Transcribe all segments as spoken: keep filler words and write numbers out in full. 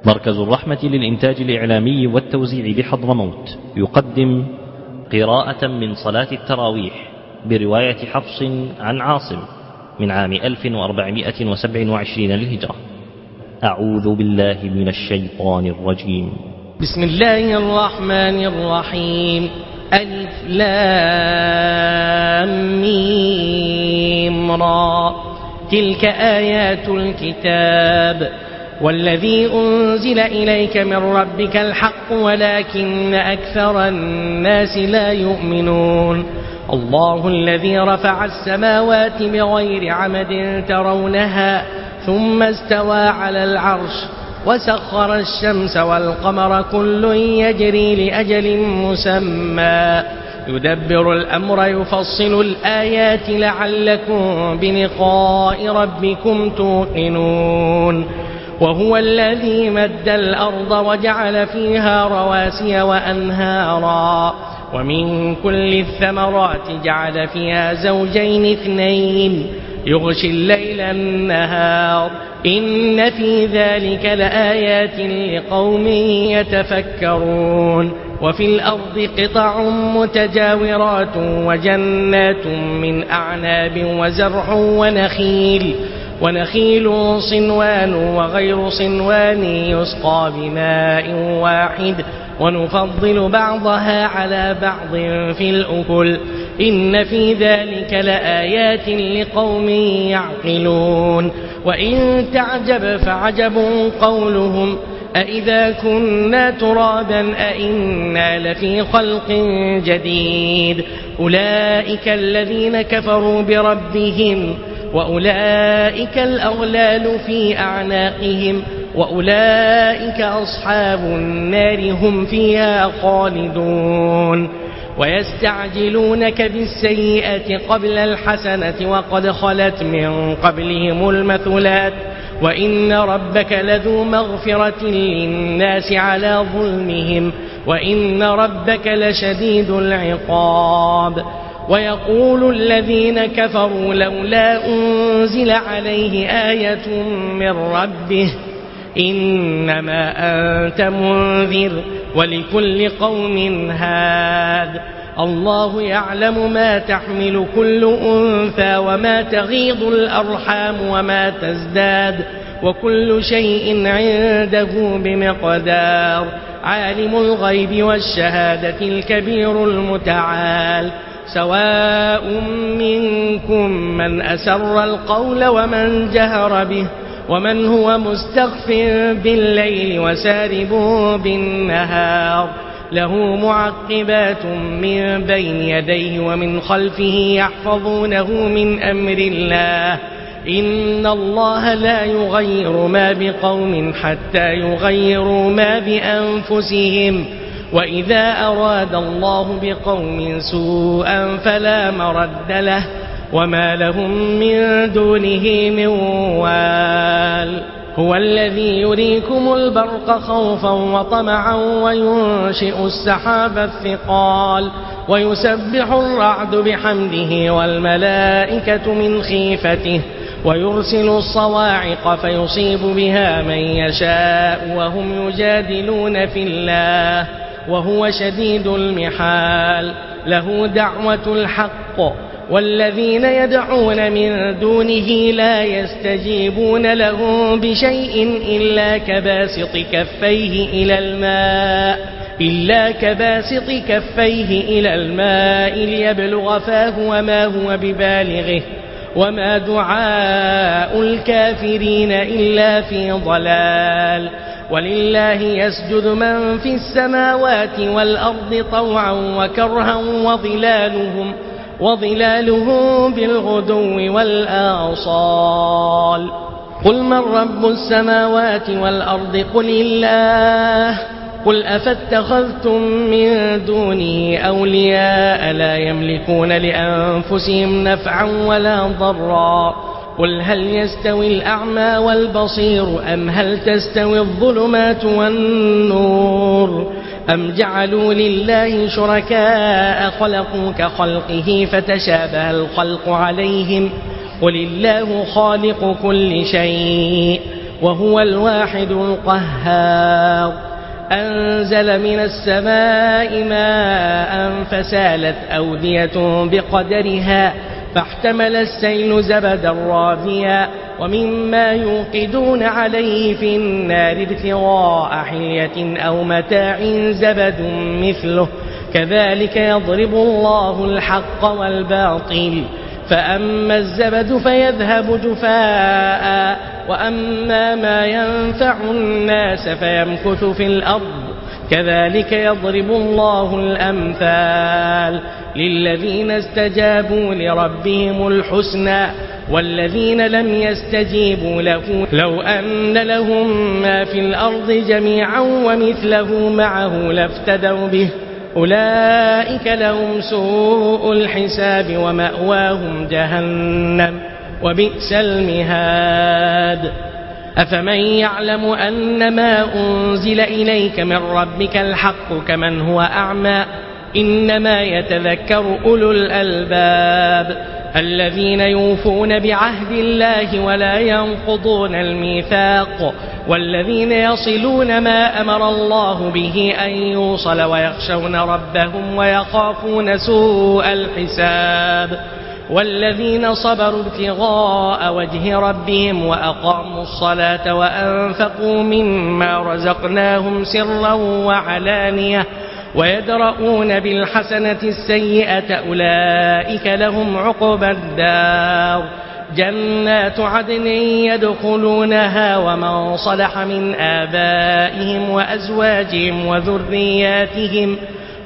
مركز الرحمة للإنتاج الإعلامي والتوزيع بحضرموت يقدم قراءة من صلاة التراويح برواية حفص عن عاصم من عام ألف وأربعمائة وسبع وعشرين للهجرة. أعوذ بالله من الشيطان الرجيم. بسم الله الرحمن الرحيم. ألف لام ميم را. تلك آيات الكتاب والذي أنزل إليك من ربك الحق ولكن أكثر الناس لا يؤمنون. الله الذي رفع السماوات بغير عمد ترونها ثم استوى على العرش وسخر الشمس والقمر كل يجري لأجل مسمى يدبر الأمر يفصل الآيات لعلكم بلقاء ربكم توقنون. وهو الذي مد الأرض وجعل فيها رواسي وأنهارا ومن كل الثمرات جعل فيها زوجين اثنين يغشي الليل النهار إن في ذلك لآيات لقوم يتفكرون. وفي الأرض قطع متجاورات وجنات من أعناب وزرع ونخيل ونخيل صنوان وغير صنوان يسقى بماء واحد ونفضل بعضها على بعض في الأكل إن في ذلك لآيات لقوم يعقلون. وإن تعجب فعجب قولهم أإذا كنا ترابا أإنا لفي خلق جديد أولئك الذين كفروا بربهم وأولئك الأغلال في أعناقهم وأولئك أصحاب النار هم فيها خالدون. ويستعجلونك بالسيئة قبل الحسنة وقد خلت من قبلهم المثلات وإن ربك لذو مغفرة للناس على ظلمهم وإن ربك لشديد العقاب. ويقول الذين كفروا لولا أنزل عليه آية من ربه إنما أنت منذر ولكل قوم هاد. الله يعلم ما تحمل كل أنثى وما تغيض الأرحام وما تزداد وكل شيء عنده بمقدار. عالم الغيب والشهادة الكبير المتعال. سواء منكم من أسر القول ومن جهر به ومن هو مستخف بالليل وسارب بالنهار له معقبات من بين يديه ومن خلفه يحفظونه من أمر الله إن الله لا يغير ما بقوم حتى يغيروا ما بأنفسهم وإذا أراد الله بقوم سوءا فلا مرد له وما لهم من دونه من وال. هو الذي يريكم البرق خوفا وطمعا وينشئ السحاب الثقال ويسبح الرعد بحمده والملائكة من خيفته ويرسل الصواعق فيصيب بها من يشاء وهم يجادلون في الله وهو شديد المحال. له دعوة الحق والذين يدعون من دونه لا يستجيبون لهم بشيء إلا كباسط كفيه إلى الماء إلا كباسط كفيه إلى الماء ليبلغ فاه وما هو ببالغه وما دعاء الكافرين إلا في ضلال. ولله يسجد من في السماوات والأرض طوعا وكرها وظلالهم وظلالهم بالغدو والآصال. قل من رب السماوات والأرض قل الله قل أفاتخذتم من دونه أولياء لا يملكون لأنفسهم نفعا ولا ضرا قل هل يستوي الأعمى والبصير أم هل تستوي الظلمات والنور أم جعلوا لله شركاء خلقوا كخلقه فتشابه الخلق عليهم قل الله خالق كل شيء وهو الواحد القهار. أنزل من السماء ماء فسالت أودية بقدرها فاحتمل السيل زبدا رابيا ومما يوقدون عليه في النار ابتغاء حلية أو متاع زبد مثله كذلك يضرب الله الحق والباطل فأما الزبد فيذهب جفاء وأما ما ينفع الناس فيمكث في الأرض كذلك يضرب الله الأمثال للذين استجابوا لربهم الحسنى والذين لم يستجيبوا له لو أن لهم ما في الأرض جميعا ومثله معه لافتدوا به أولئك لهم سوء الحساب ومأواهم جهنم وبئس المهاد. أفمن يعلم أن ما أنزل إليك من ربك الحق كمن هو أعمى إنما يتذكر أولو الألباب الذين يوفون بعهد الله ولا ينقضون الميثاق والذين يصلون ما أمر الله به أن يوصل ويخشون ربهم ويخافون سوء الحساب والذين صبروا ابتغاء وجه ربهم وأقاموا الصلاة وأنفقوا مما رزقناهم سرا وعلانية ويدرؤون بالحسنة السيئة أولئك لهم عقبى الدار جنات عدن يدخلونها ومن صلح من آبائهم وأزواجهم وذرياتهم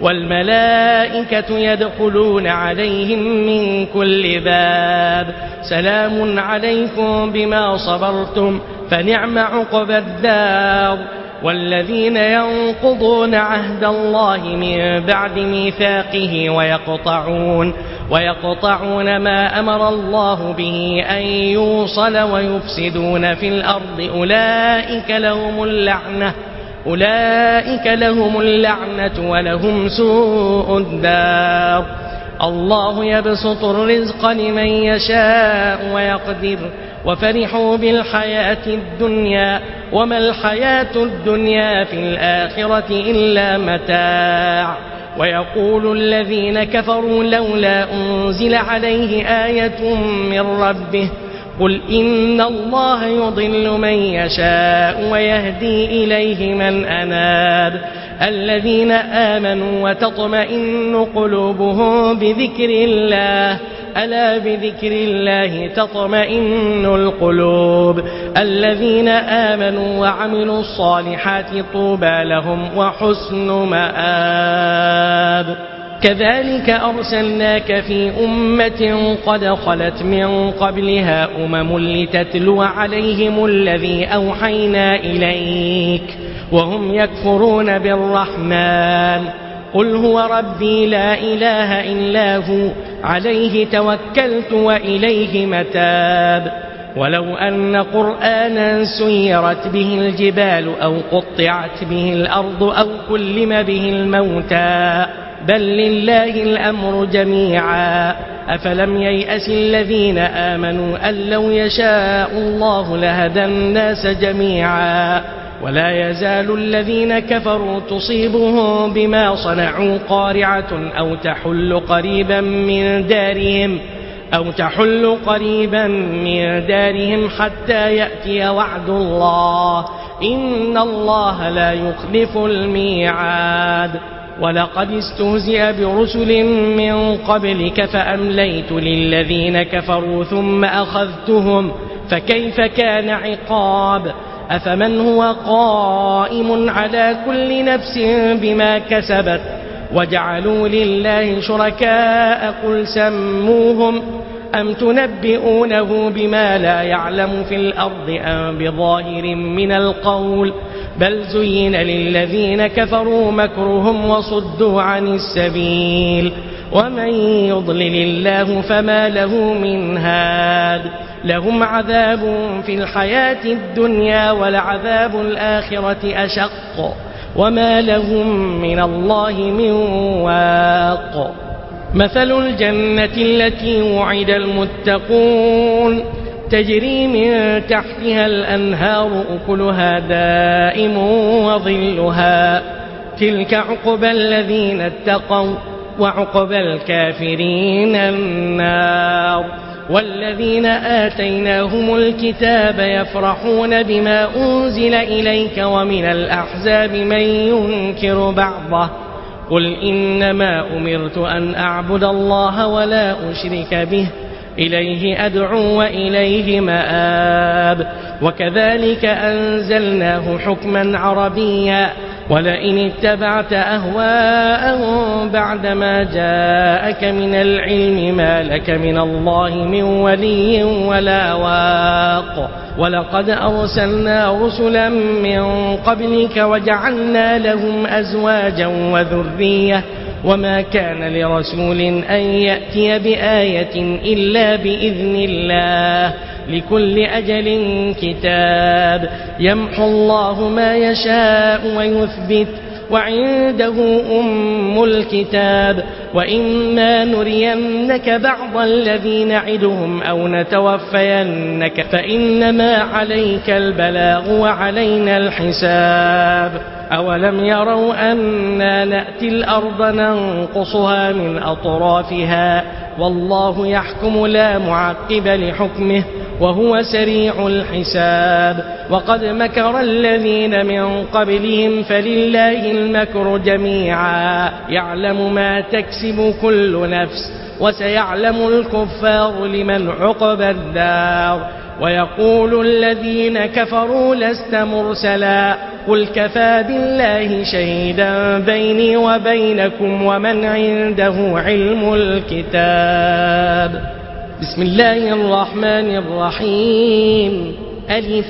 والملائكة يدخلون عليهم من كل باب سلام عليكم بما صبرتم فنعم عقبى الدار. والذين ينقضون عهد الله من بعد ميثاقه ويقطعون ويقطعون ما أمر الله به أن يوصل ويفسدون في الأرض أولئك لهم اللعنة أولئك لهم اللعنة ولهم سوء الدار. الله يبسط الرزق لمن يشاء ويقدر وفرحوا بالحياة الدنيا وما الحياة الدنيا في الآخرة إلا متاع. ويقول الذين كفروا لولا أنزل عليه آية من ربه قل إن الله يضل من يشاء ويهدي إليه من أناب الذين آمنوا وتطمئن قلوبهم بذكر الله ألا بذكر الله تطمئن القلوب الذين آمنوا وعملوا الصالحات طوبى لهم وحسن مآب. كذلك أرسلناك في أمة قد خلت من قبلها أمم لتتلو عليهم الذي أوحينا إليك وهم يكفرون بالرحمن قل هو ربي لا إله إلا هو عليه توكلت وإليه متاب. ولو أن قرآنا سيرت به الجبال أو قطعت به الأرض أو كلم به الموتى بل لله الأمر جميعا أفلم ييأس الذين آمنوا أن لو يشاء الله لهدى الناس جميعا ولا يزال الذين كفروا تصيبهم بما صنعوا قارعة أو تحل قريبا من دارهم أو تحل قريبا من دارهم حتى يأتي وعد الله إن الله لا يخلف الميعاد. ولقد استهزئ برسل من قبلك فأمليت للذين كفروا ثم أخذتهم فكيف كان عقاب. أفمن هو قائم على كل نفس بما كسبت وجعلوا لله شركاء قل سموهم أم تنبئونه بما لا يعلم في الأرض أم بظاهر من القول بل زين للذين كفروا مكرهم وصدوا عن السبيل ومن يضلل الله فما له من هاد. لهم عذاب في الحياة الدنيا ولعذاب الآخرة أشق وما لهم من الله من واق. مثل الجنة التي وعد المتقون تجري من تحتها الأنهار أكلها دائم وظلها تلك عقبى الذين اتقوا وعقبى الكافرين النار. والذين آتيناهم الكتاب يفرحون بما أنزل إليك ومن الأحزاب من ينكر بعضه قل إنما أمرت أن أعبد الله ولا أشرك به إليه أدعو وإليه مآب. وكذلك أنزلناه حكما عربيا ولئن اتبعت أهواءهم بعدما جاءك من العلم ما لك من الله من ولي ولا واق. ولقد أرسلنا رسلا من قبلك وجعلنا لهم أزواجا وذرية وما كان لرسول أن يأتي بآية إلا بإذن الله لكل أجل كتاب يمحو الله ما يشاء ويثبت وعنده أم الكتاب. وإما نرينك بعض الذي نعدهم أو نتوفينك فإنما عليك البلاغ وعلينا الحساب. أولم يروا أنا نأتي الأرض ننقصها من أطرافها والله يحكم لا معقب لحكمه وهو سريع الحساب. وقد مكر الذين من قبلهم فلله المكر جميعا يعلم ما تكسب كل نفس وسيعلم الكفار لمن عقبى الدار. ويقول الذين كفروا لست مرسلا قل كفى بالله شهيدا بيني وبينكم ومن عنده علم الكتاب. بسم الله الرحمن الرحيم ألف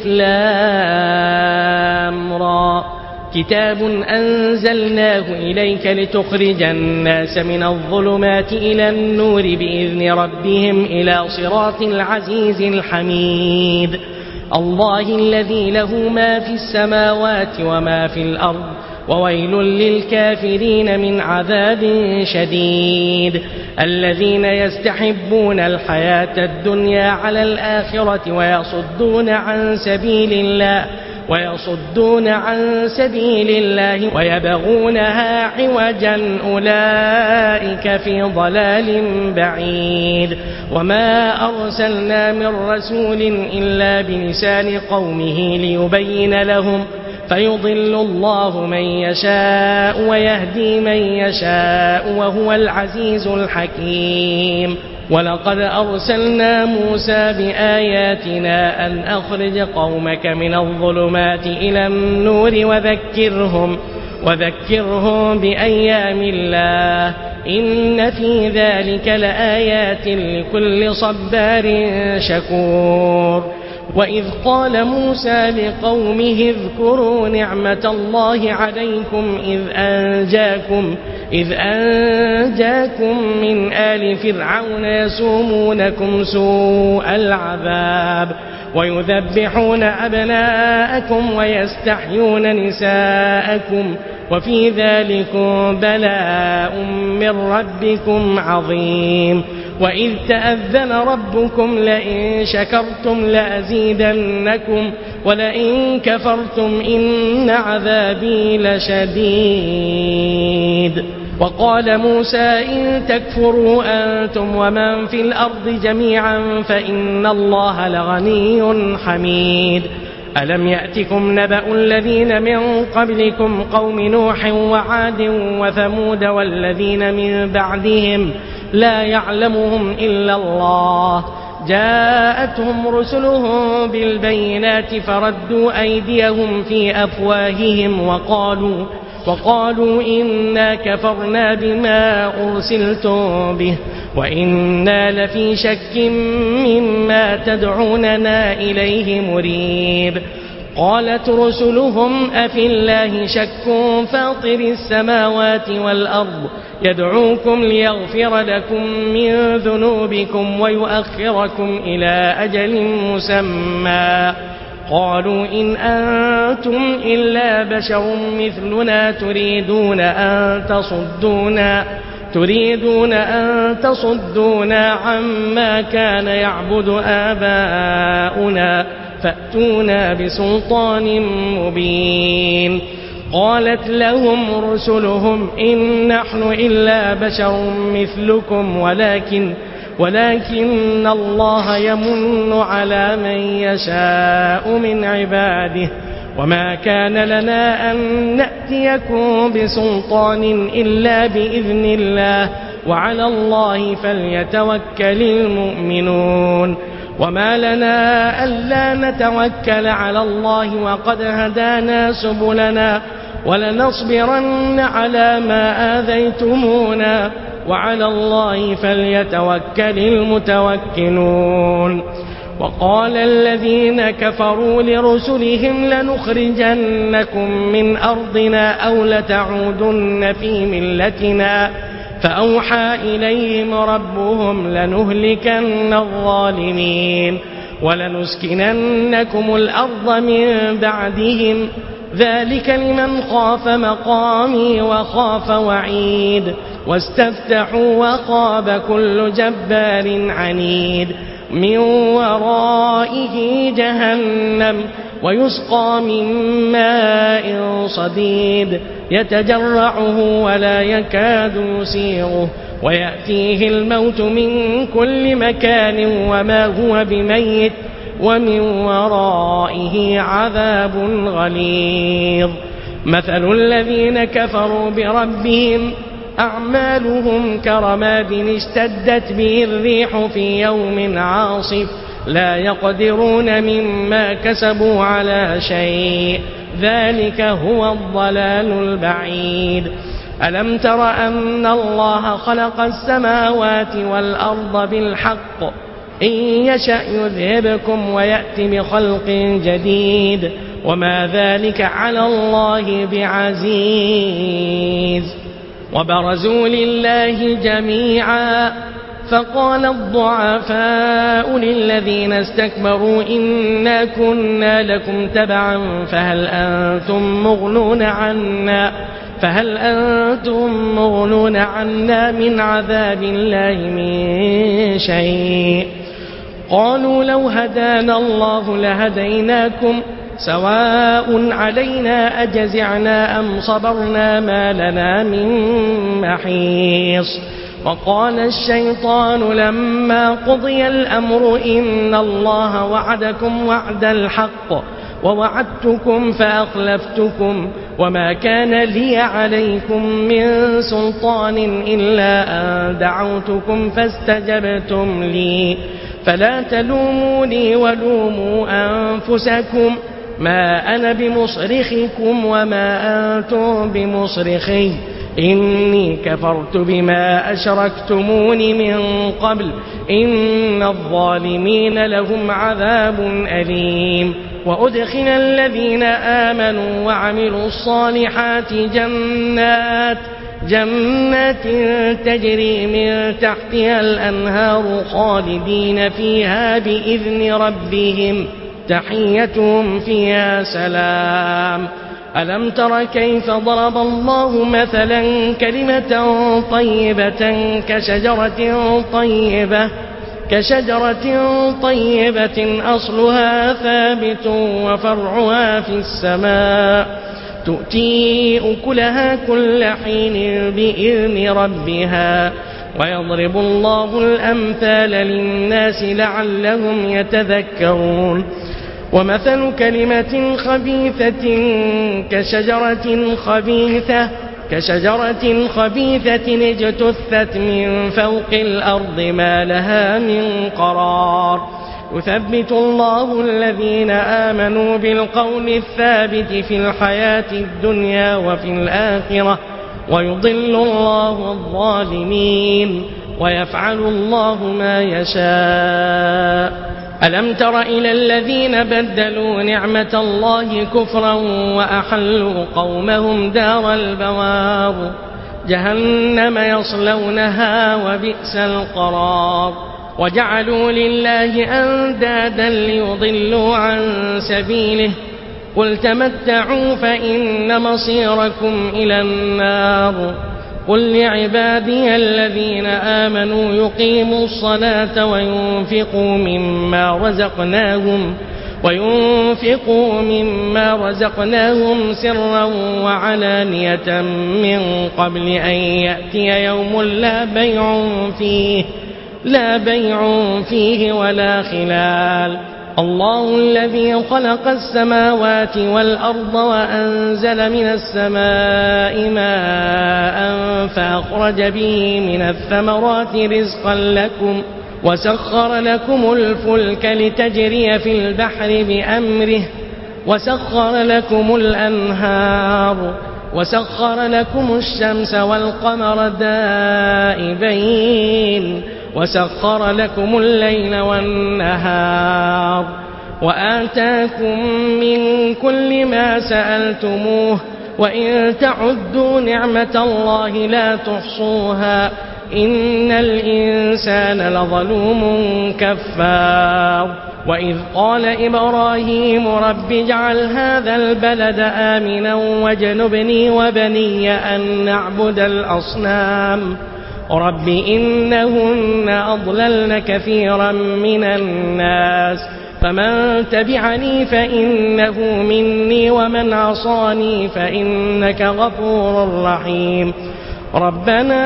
لام را كتاب أنزلناه إليك لتخرج الناس من الظلمات إلى النور بإذن ربهم إلى صراط العزيز الحميد. الله الذي له ما في السماوات وما في الأرض وويل للكافرين من عذاب شديد. الذين يستحبون الحياة الدنيا على الآخرة ويصدون عن سبيل الله ويصدون عن سبيل الله ويبغونها عوجا أولئك في ضلال بعيد. وما أرسلنا من رسول إلا بلسان قومه ليبين لهم فيضل الله من يشاء ويهدي من يشاء وهو العزيز الحكيم. ولقد أرسلنا موسى بآياتنا أن أخرج قومك من الظلمات إلى النور وذكرهم, وذكرهم بأيام الله إن في ذلك لآيات لكل صبار شكور. وإذ قال موسى لقومه اذكروا نعمة الله عليكم إذ أنجاكم, إذ أنجاكم من آل فرعون يسومونكم سوء العذاب ويذبحون أبناءكم ويستحيون نساءكم وفي ذلكم بلاء من ربكم عظيم. وإذ تأذن ربكم لئن شكرتم لأزيدنكم ولئن كفرتم إن عذابي لشديد. وقال موسى إن تكفروا أنتم ومن في الأرض جميعا فإن الله لغني حميد. ألم يأتكم نبأ الذين من قبلكم قوم نوح وعاد وثمود والذين من بعدهم لا يعلمهم إلا الله جاءتهم رسلهم بالبينات فردوا أيديهم في أفواههم وقالوا, وقالوا إنا كفرنا بما أرسلتم به وإنا لفي شك مما تدعوننا إليه مريب. قالت رسلهم أفي الله شك فاطر السماوات والأرض يدعوكم ليغفر لكم من ذنوبكم ويؤخركم إلى أجل مسمى. قالوا إن أنتم إلا بشر مثلنا تريدون أن تصدونا تريدون أن تصدونا عما كان يعبد آباؤنا فأتونا بسلطان مبين. قالت لهم رسلهم إن نحن إلا بشر مثلكم ولكن ولكن الله يمن على من يشاء من عباده وما كان لنا أن نأتيكم بسلطان إلا بإذن الله وعلى الله فليتوكل المؤمنون. وما لنا ألا نتوكل على الله وقد هدانا سبلنا ولنصبرن على ما آذيتمونا وعلى الله فليتوكل المتوكلون. وقال الذين كفروا لرسلهم لنخرجنكم من أرضنا أو لتعودن في ملتنا فأوحى إليهم ربهم لنهلكن الظالمين ولنسكننكم الأرض من بعدهم ذلك لمن خاف مقامي وخاف وعيد. واستفتحوا وخاب كل جبار عنيد من ورائه جهنم ويسقى من ماء صديد يتجرعه ولا يكاد يسيغه ويأتيه الموت من كل مكان وما هو بميت ومن ورائه عذاب غليظ. مثل الذين كفروا بربهم أعمالهم كرماد اشتدت به الريح في يوم عاصف لا يقدرون مما كسبوا على شيء ذلك هو الضلال البعيد. ألم تر أن الله خلق السماوات والأرض بالحق إن يشأ يذهبكم ويأتي بخلق جديد وما ذلك على الله بعزيز. وبرزوا لله جميعا فقال الضعفاء للذين استكبروا إنا كنا لكم تبعا فهل أنتم مغنون عنا فهل أنتم مغنون عنا من عذاب الله من شيء. قالوا لو هدانا الله لهديناكم سواء علينا أجزعنا أم صبرنا ما لنا من محيص. وقال الشيطان لما قضي الأمر إن الله وعدكم وعد الحق ووعدتكم فأخلفتكم وما كان لي عليكم من سلطان إلا أن دعوتكم فاستجبتم لي فلا تلوموني ولوموا أنفسكم ما أنا بمصرخكم وما أنتم بمصرخي إني كفرت بما أشركتمون من قبل إن الظالمين لهم عذاب أليم. وأدخل الذين آمنوا وعملوا الصالحات جنات جنات تجري من تحتها الأنهار خالدين فيها بإذن ربهم تحيتهم فيها سلام. ألم تر كيف ضرب الله مثلا كلمة طيبة كشجرة طيبة كشجرة طيبة أصلها ثابت وفرعها في السماء تؤتي أكلها كل حين بإذن ربها ويضرب الله الأمثال للناس لعلهم يتذكرون. ومثل كلمة خبيثة كشجرة خبيثة كشجرة خبيثة اجتثت من فوق الأرض ما لها من قرار يثبت الله الذين آمنوا بالقول الثابت في الحياة الدنيا وفي الآخرة ويضل الله الظالمين ويفعل الله ما يشاء. ألم تر إلى الذين بدلوا نعمة الله كفرا وأحلوا قومهم دار البوار جهنم يصلونها وبئس القرار وجعلوا لله أندادا ليضلوا عن سبيله قل تمتعوا فإن مصيركم إلى النار قل لعبادي الذين آمنوا يقيموا الصلاة وينفقوا مما رزقناهم وينفقوا مما رزقناهم سرا وعلانية من قبل أن يأتي يوم لا بيع فيه لا بيع فيه ولا خلال. الله الذي خلق السماوات والأرض وأنزل من السماء ماء فأخرج به من الثمرات رزقا لكم وسخر لكم الفلك لتجري في البحر بأمره وسخر لكم الأنهار وسخر لكم الشمس والقمر دائبين وسخر لكم الليل والنهار وآتاكم من كل ما سألتموه وإن تعدوا نعمة الله لا تحصوها إن الإنسان لظلوم كفار. وإذ قال إبراهيم رب اجعل هذا البلد آمنا واجنبني وبني أن نعبد الأصنام رب إنهن أضللن كثيرا من الناس فمن تبعني فإنه مني ومن عصاني فإنك غفور رحيم. ربنا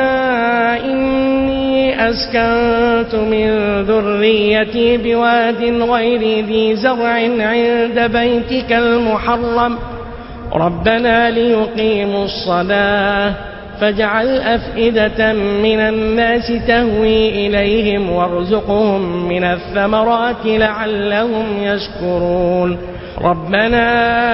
إني أسكنت من ذريتي بواد غير ذي زرع عند بيتك المحرم ربنا ليقيموا الصلاة فاجعل أفئدة من الناس تهوي إليهم وارزقهم من الثمرات لعلهم يشكرون. ربنا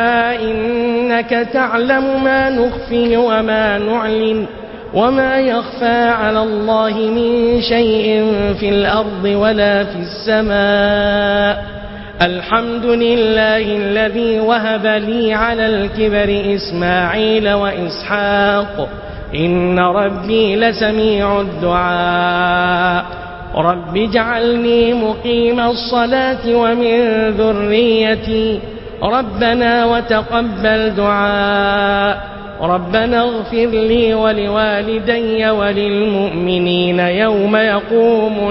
إنك تعلم ما نخفي وما نعلن وما يخفى على الله من شيء في الأرض ولا في السماء. الحمد لله الذي وهب لي على الكبر إسماعيل وإسحاق إن ربي لسميع الدعاء. رب اجعلني مقيم الصلاة ومن ذريتي ربنا وتقبل دعاء. ربنا اغفر لي ولوالدي وللمؤمنين يوم يقوم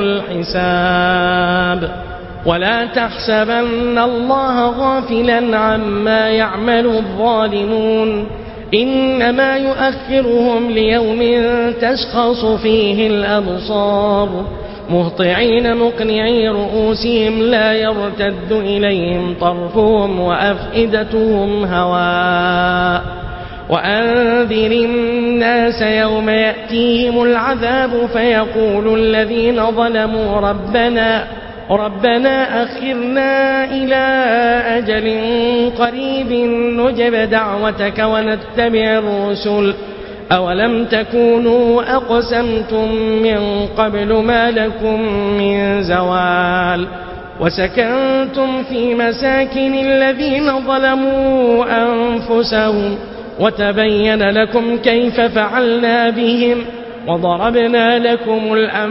الحساب. ولا تحسبن الله غافلا عما يعمل الظالمون إنما يؤخرهم ليوم تشخص فيه الأبصار مهطعين مقنعي رؤوسهم لا يرتد إليهم طرفهم وأفئدتهم هواء. وأنذر الناس يوم يأتيهم العذاب فيقول الذين ظلموا ربنا ربنا أخرنا إلى أجل قريب نجب دعوتك ونتبع الرسل أولم تكونوا أقسمتم من قبل ما لكم من زوال. وسكنتم في مساكن الذين ظلموا أنفسهم وتبين لكم كيف فعلنا بهم وضربنا لكم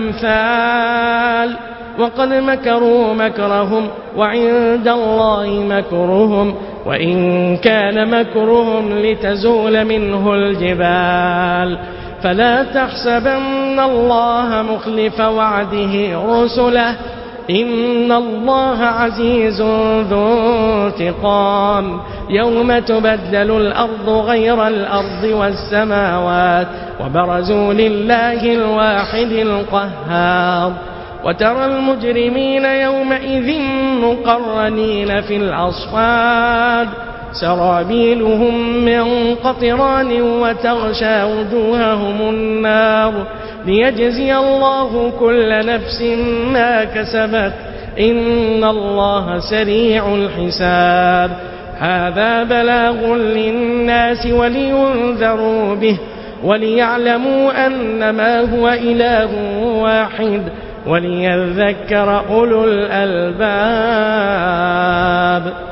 الأمثال وقد مكروا مكرهم وعند الله مكرهم وإن كان مكرهم لتزول منه الجبال. فلا تحسبن الله مخلف وعده رسله إن الله عزيز ذو انتقام. يوم تبدل الأرض غير الأرض والسماوات وبرزوا لله الواحد القهار. وترى المجرمين يومئذ مقرنين في الأصفاد سرابيلهم من قطران وتغشى وجوههم النار ليجزي الله كل نفس ما كسبت إن الله سريع الحساب. هذا بلاغ للناس ولينذروا به وليعلموا أنما هو إله واحد وليذكر أولو الألباب.